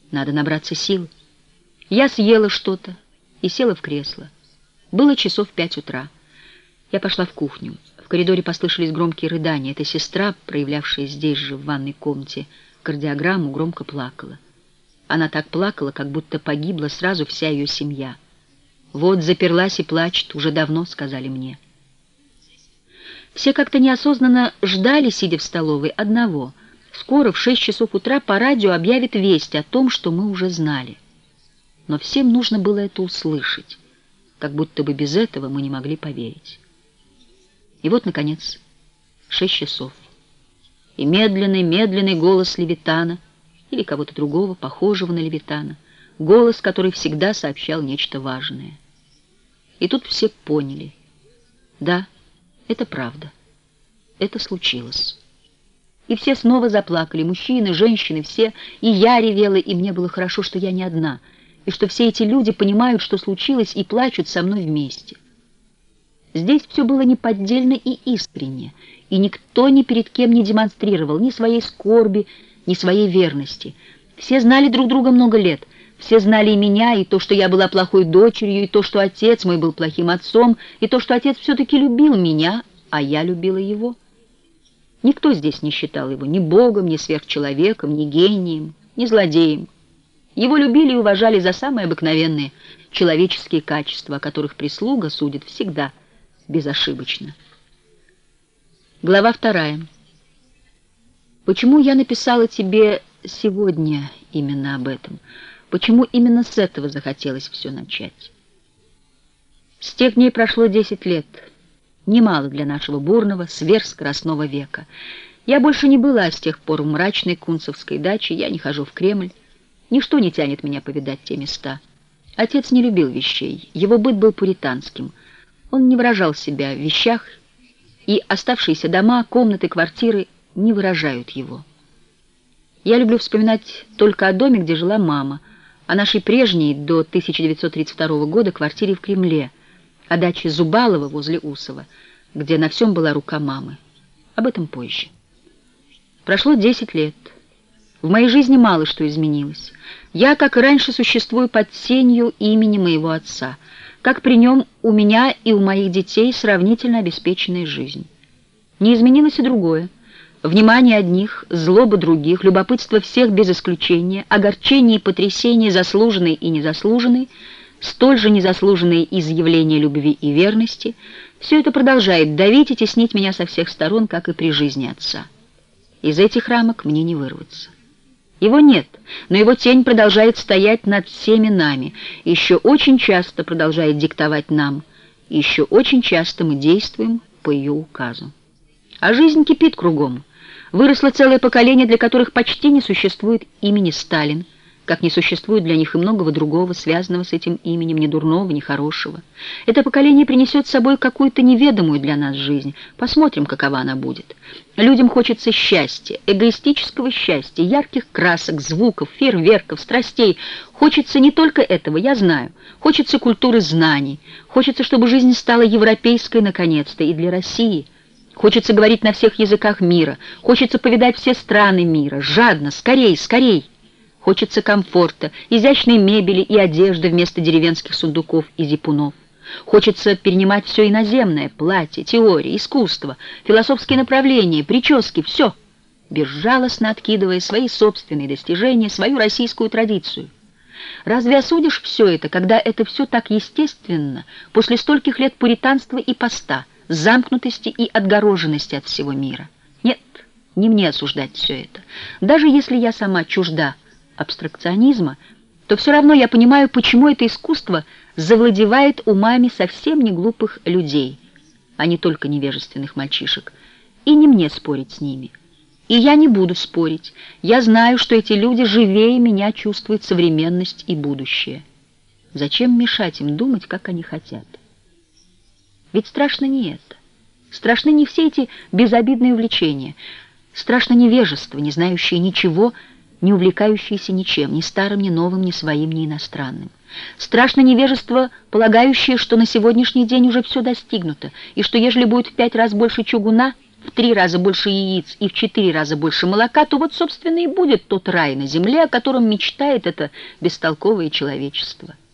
Надо набраться сил. Я съела что-то и села в кресло. Было часов 5 утра. Я пошла в кухню. В коридоре послышались громкие рыдания. Эта сестра, проявлявшая здесь же, в ванной комнате, кардиограмму, громко плакала. Она так плакала, как будто погибла сразу вся ее семья. «Вот, заперлась и плачет, уже давно», — сказали мне. Все как-то неосознанно ждали, сидя в столовой, одного. Скоро, в 6 часов утра, по радио объявят весть о том, что мы уже знали. Но всем нужно было это услышать, как будто бы без этого мы не могли поверить. И вот, наконец, 6 часов. И медленный голос Левитана, или кого-то другого, похожего на Левитана, голос, который всегда сообщал нечто важное. И тут все поняли. Да, это правда. Это случилось. И все снова заплакали, мужчины, женщины, все. И я ревела, и мне было хорошо, что я не одна, и что все эти люди понимают, что случилось, и плачут со мной вместе. Здесь все было неподдельно и искренне, и никто ни перед кем не демонстрировал ни своей скорби, ни своей верности. Все знали друг друга много лет, все знали и меня, и то, что я была плохой дочерью, и то, что отец мой был плохим отцом, и то, что отец все-таки любил меня, а я любила его. Никто здесь не считал его ни богом, ни сверхчеловеком, ни гением, ни злодеем. Его любили и уважали за самые обыкновенные человеческие качества, о которых прислуга судит всегда безошибочно. Глава 2. Почему я написала тебе сегодня именно об этом? Почему именно с этого захотелось все начать? С тех дней прошло 10 лет. Немало для нашего бурного, сверхскоростного века. Я больше не была с тех пор в мрачной кунцевской даче, я не хожу в Кремль. Ничто не тянет меня повидать те места. Отец не любил вещей, его быт был пуританским. Он не выражал себя в вещах, и оставшиеся дома, комнаты, квартиры не выражают его. Я люблю вспоминать только о доме, где жила мама, о нашей прежней до 1932 года квартире в Кремле, о даче Зубалова возле Усова, где на всем была рука мамы. Об этом позже. Прошло 10 лет. В моей жизни мало что изменилось. Я, как и раньше, существую под сенью имени моего отца, как при нем у меня и у моих детей сравнительно обеспеченная жизнь. Не изменилось и другое. Внимание одних, злоба других, любопытство всех без исключения, огорчение и потрясение, заслуженные и незаслуженные, столь же незаслуженные изъявления любви и верности, все это продолжает давить и теснить меня со всех сторон, как и при жизни отца. Из этих рамок мне не вырваться. Его нет, но его тень продолжает стоять над всеми нами, и еще очень часто продолжает диктовать нам, и еще очень часто мы действуем по ее указу. А жизнь кипит кругом. Выросло целое поколение, для которых почти не существует имени Сталин, как не существует для них и многого другого, связанного с этим именем, ни дурного, ни хорошего. Это поколение принесет с собой какую-то неведомую для нас жизнь. Посмотрим, какова она будет. Людям хочется счастья, эгоистического счастья, ярких красок, звуков, фейерверков, страстей. Хочется не только этого, я знаю. Хочется культуры знаний. Хочется, чтобы жизнь стала европейской наконец-то и для России. Хочется говорить на всех языках мира. Хочется повидать все страны мира. Жадно, скорей, скорей. Хочется комфорта, изящной мебели и одежды вместо деревенских сундуков и зипунов. Хочется перенимать все иноземное, платье, теория, искусство, философские направления, прически, все, безжалостно откидывая свои собственные достижения, свою российскую традицию. Разве осудишь все это, когда это все так естественно, после стольких лет пуританства и поста, замкнутости и отгороженности от всего мира? Нет, не мне осуждать все это. Даже если я сама чужда абстракционизма, то все равно я понимаю, почему это искусство завладевает умами совсем не глупых людей, а не только невежественных мальчишек, и не мне спорить с ними. И я не буду спорить. Я знаю, что эти люди живее меня чувствуют современность и будущее. Зачем мешать им думать, как они хотят? Ведь страшно не это. Страшны не все эти безобидные увлечения. Страшно невежество, не знающее ничего, не увлекающееся ничем, ни старым, ни новым, ни своим, ни иностранным. Страшно невежество, полагающее, что на сегодняшний день уже все достигнуто, и что ежели будет в 5 раз больше чугуна, в 3 раза больше яиц и в 4 раза больше молока, то вот, собственно, и будет тот рай на земле, о котором мечтает это бестолковое человечество.